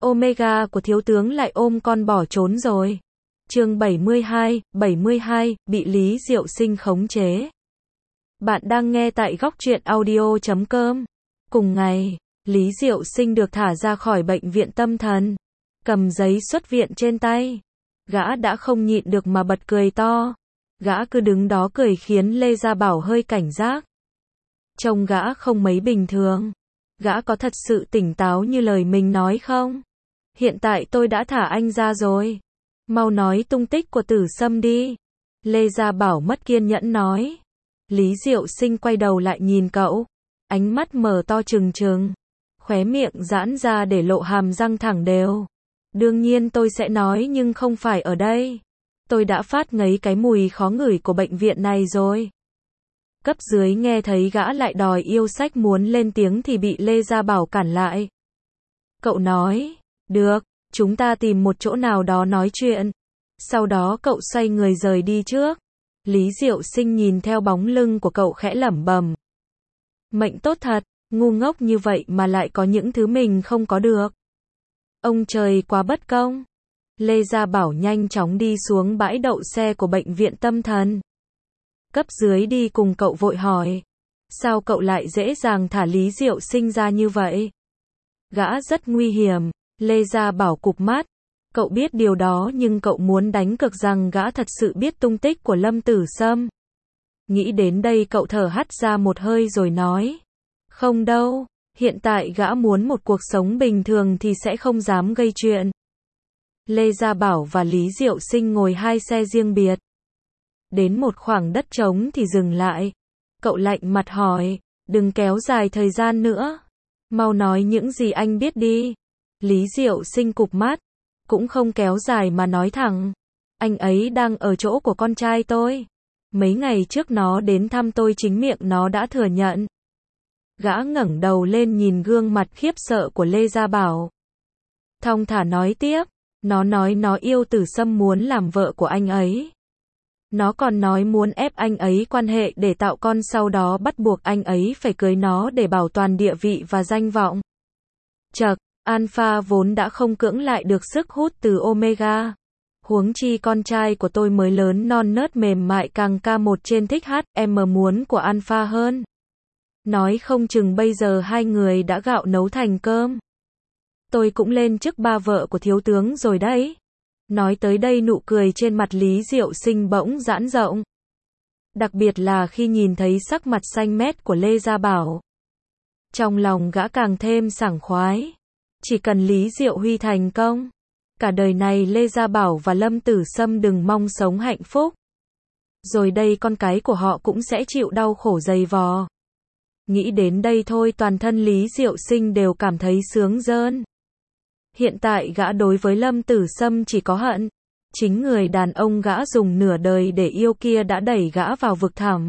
Omega của thiếu tướng lại ôm con bỏ trốn rồi. Chương 72, bị Lý Diệu Sinh khống chế. Bạn đang nghe tại góc truyện audio.com. Cùng ngày, Lý Diệu Sinh được thả ra khỏi bệnh viện tâm thần. Cầm giấy xuất viện trên tay. Gã đã không nhịn được mà bật cười to. Gã cứ đứng đó cười khiến Lê Gia Bảo hơi cảnh giác. Trông gã không mấy bình thường. Gã có thật sự tỉnh táo như lời mình nói không? Hiện tại tôi đã thả anh ra rồi. Mau nói tung tích của Tử Sâm đi. Lê Gia Bảo mất kiên nhẫn nói. Lý Diệu Sinh quay đầu lại nhìn cậu. Ánh mắt mở to trừng trừng. Khóe miệng giãn ra để lộ hàm răng thẳng đều. Đương nhiên tôi sẽ nói nhưng không phải ở đây. Tôi đã phát ngấy cái mùi khó ngửi của bệnh viện này rồi. Cấp dưới nghe thấy gã lại đòi yêu sách muốn lên tiếng thì bị Lê Gia Bảo cản lại. Cậu nói, được, chúng ta tìm một chỗ nào đó nói chuyện. Sau đó cậu xoay người rời đi trước. Lý Diệu Sinh nhìn theo bóng lưng của cậu khẽ lẩm bẩm. Mệnh tốt thật, ngu ngốc như vậy mà lại có những thứ mình không có được. Ông trời quá bất công. Lê Gia Bảo nhanh chóng đi xuống bãi đậu xe của bệnh viện tâm thần. Cấp dưới đi cùng cậu vội hỏi. Sao cậu lại dễ dàng thả Lý Diệu Sinh ra như vậy? Gã rất nguy hiểm. Lê Gia Bảo cụp mắt. Cậu biết điều đó nhưng cậu muốn đánh cược rằng gã thật sự biết tung tích của Lâm Tử Sâm. Nghĩ đến đây cậu thở hắt ra một hơi rồi nói. Không đâu, hiện tại gã muốn một cuộc sống bình thường thì sẽ không dám gây chuyện. Lê Gia Bảo và Lý Diệu Sinh ngồi hai xe riêng biệt. Đến một khoảng đất trống thì dừng lại. Cậu lạnh mặt hỏi, đừng kéo dài thời gian nữa. Mau nói những gì anh biết đi. Lý Diệu Sinh cụp mắt, cũng không kéo dài mà nói thẳng. Anh ấy đang ở chỗ của con trai tôi. Mấy ngày trước nó đến thăm tôi chính miệng nó đã thừa nhận. Gã ngẩng đầu lên nhìn gương mặt khiếp sợ của Lê Gia Bảo. Thong thả nói tiếp, nó nói nó yêu Tử Sâm muốn làm vợ của anh ấy. Nó còn nói muốn ép anh ấy quan hệ để tạo con sau đó bắt buộc anh ấy phải cưới nó để bảo toàn địa vị và danh vọng. Chậc, Alpha vốn đã không cưỡng lại được sức hút từ Omega. Huống chi con trai của tôi mới lớn non nớt mềm mại càng K1 trên thích HM muốn của Alpha hơn. Nói không chừng bây giờ hai người đã gạo nấu thành cơm. Tôi cũng lên chức ba vợ của thiếu tướng rồi đấy. Nói tới đây nụ cười trên mặt Lý Diệu Sinh bỗng giãn rộng. Đặc biệt là khi nhìn thấy sắc mặt xanh mét của Lê Gia Bảo. Trong lòng gã càng thêm sảng khoái. Chỉ cần Lý Diệu Huy thành công. Cả đời này Lê Gia Bảo và Lâm Tử Sâm đừng mong sống hạnh phúc. Rồi đây con cái của họ cũng sẽ chịu đau khổ dày vò. Nghĩ đến đây thôi toàn thân Lý Diệu Sinh đều cảm thấy sướng rơn. Hiện tại gã đối với Lâm Tử Sâm chỉ có hận. Chính người đàn ông gã dùng nửa đời để yêu kia đã đẩy gã vào vực thẳm.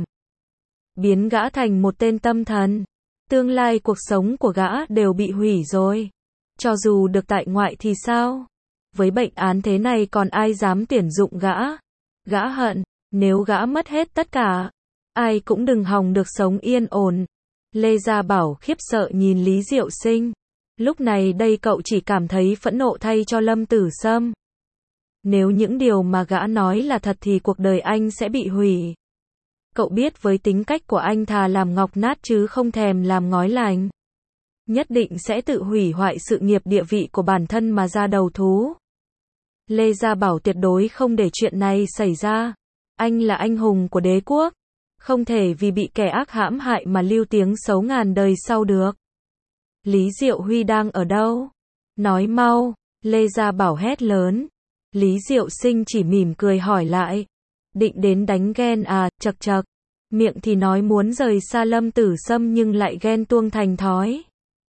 Biến gã thành một tên tâm thần. Tương lai cuộc sống của gã đều bị hủy rồi. Cho dù được tại ngoại thì sao? Với bệnh án thế này còn ai dám tuyển dụng gã? Gã hận, nếu gã mất hết tất cả, ai cũng đừng hòng được sống yên ổn. Lê Gia Bảo khiếp sợ nhìn Lý Diệu Sinh. Lúc này đây cậu chỉ cảm thấy phẫn nộ thay cho Lâm Tử Sâm. Nếu những điều mà gã nói là thật thì cuộc đời anh sẽ bị hủy. Cậu biết với tính cách của anh thà làm ngọc nát chứ không thèm làm ngói lành. Nhất định sẽ tự hủy hoại sự nghiệp địa vị của bản thân mà ra đầu thú. Lê Gia Bảo tuyệt đối không để chuyện này xảy ra. Anh là anh hùng của đế quốc. Không thể vì bị kẻ ác hãm hại mà lưu tiếng xấu ngàn đời sau được. Lý Diệu Huy đang ở đâu? Nói mau, Lê Gia Bảo hét lớn. Lý Diệu Sinh chỉ mỉm cười hỏi lại. Định đến đánh ghen à, chậc chậc. Miệng thì nói muốn rời xa Lâm Tử Sâm nhưng lại ghen tuông thành thói.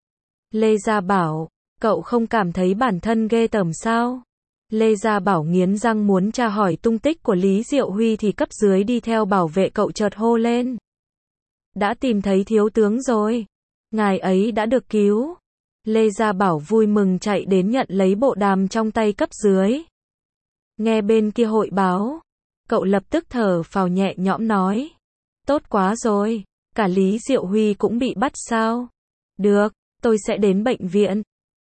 Lê Gia Bảo, cậu không cảm thấy bản thân ghê tởm sao? Lê Gia Bảo nghiến răng muốn tra hỏi tung tích của Lý Diệu Huy thì cấp dưới đi theo bảo vệ cậu chợt hô lên. Đã tìm thấy thiếu tướng rồi. Ngài ấy đã được cứu. Lê Gia Bảo vui mừng chạy đến nhận lấy bộ đàm trong tay cấp dưới. Nghe bên kia hội báo. Cậu lập tức thở phào nhẹ nhõm nói. Tốt quá rồi. Cả Lý Diệu Huy cũng bị bắt sao? Được, tôi sẽ đến bệnh viện.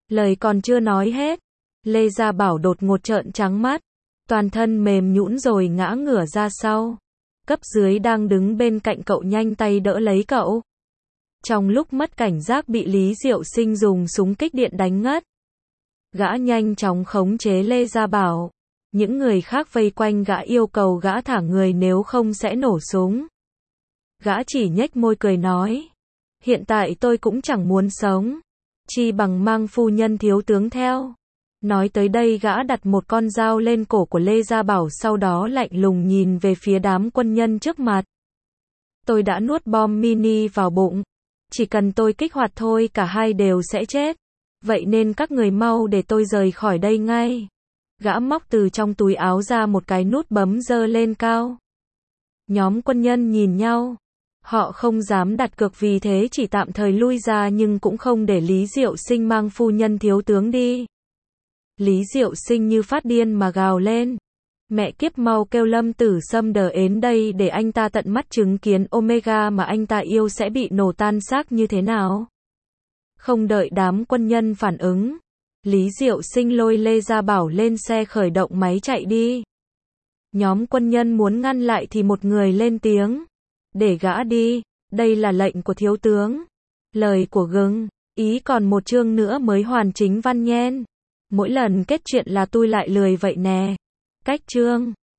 Lời còn chưa nói hết, Lê Gia Bảo đột ngột trợn trắng mắt, toàn thân mềm nhũn rồi ngã ngửa ra sau. Cấp dưới đang đứng bên cạnh cậu nhanh tay đỡ lấy cậu. Trong lúc mất cảnh giác bị Lý Diệu Sinh dùng súng kích điện đánh ngất. Gã nhanh chóng khống chế Lê Gia Bảo. Những người khác vây quanh gã yêu cầu gã thả người nếu không sẽ nổ súng. Gã chỉ nhếch môi cười nói. Hiện tại tôi cũng chẳng muốn sống. Chi bằng mang phu nhân thiếu tướng theo. Nói tới đây gã đặt một con dao lên cổ của Lê Gia Bảo, sau đó lạnh lùng nhìn về phía đám quân nhân trước mặt. Tôi đã nuốt bom mini vào bụng. Chỉ cần tôi kích hoạt thôi cả hai đều sẽ chết. Vậy nên các người mau để tôi rời khỏi đây ngay. Gã móc từ trong túi áo ra một cái nút bấm giơ lên cao. Nhóm quân nhân nhìn nhau. Họ không dám đặt cược vì thế chỉ tạm thời lui ra nhưng cũng không để Lý Diệu Sinh mang phu nhân thiếu tướng đi. Lý Diệu Sinh như phát điên mà gào lên. Mẹ kiếp, mau kêu Lâm Tử Sâm đờ đến đây để anh ta tận mắt chứng kiến Omega mà anh ta yêu sẽ bị nổ tan xác như thế nào. Không đợi đám quân nhân phản ứng, Lý Diệu Sinh lôi Lê Gia Bảo lên xe khởi động máy chạy đi. Nhóm quân nhân muốn ngăn lại thì một người lên tiếng. Để gã đi, đây là lệnh của thiếu tướng. Lời của Gừng, ý còn một chương nữa mới hoàn chính văn nhen. Mỗi lần kết chuyện là tôi lại lười vậy nè. Cách chương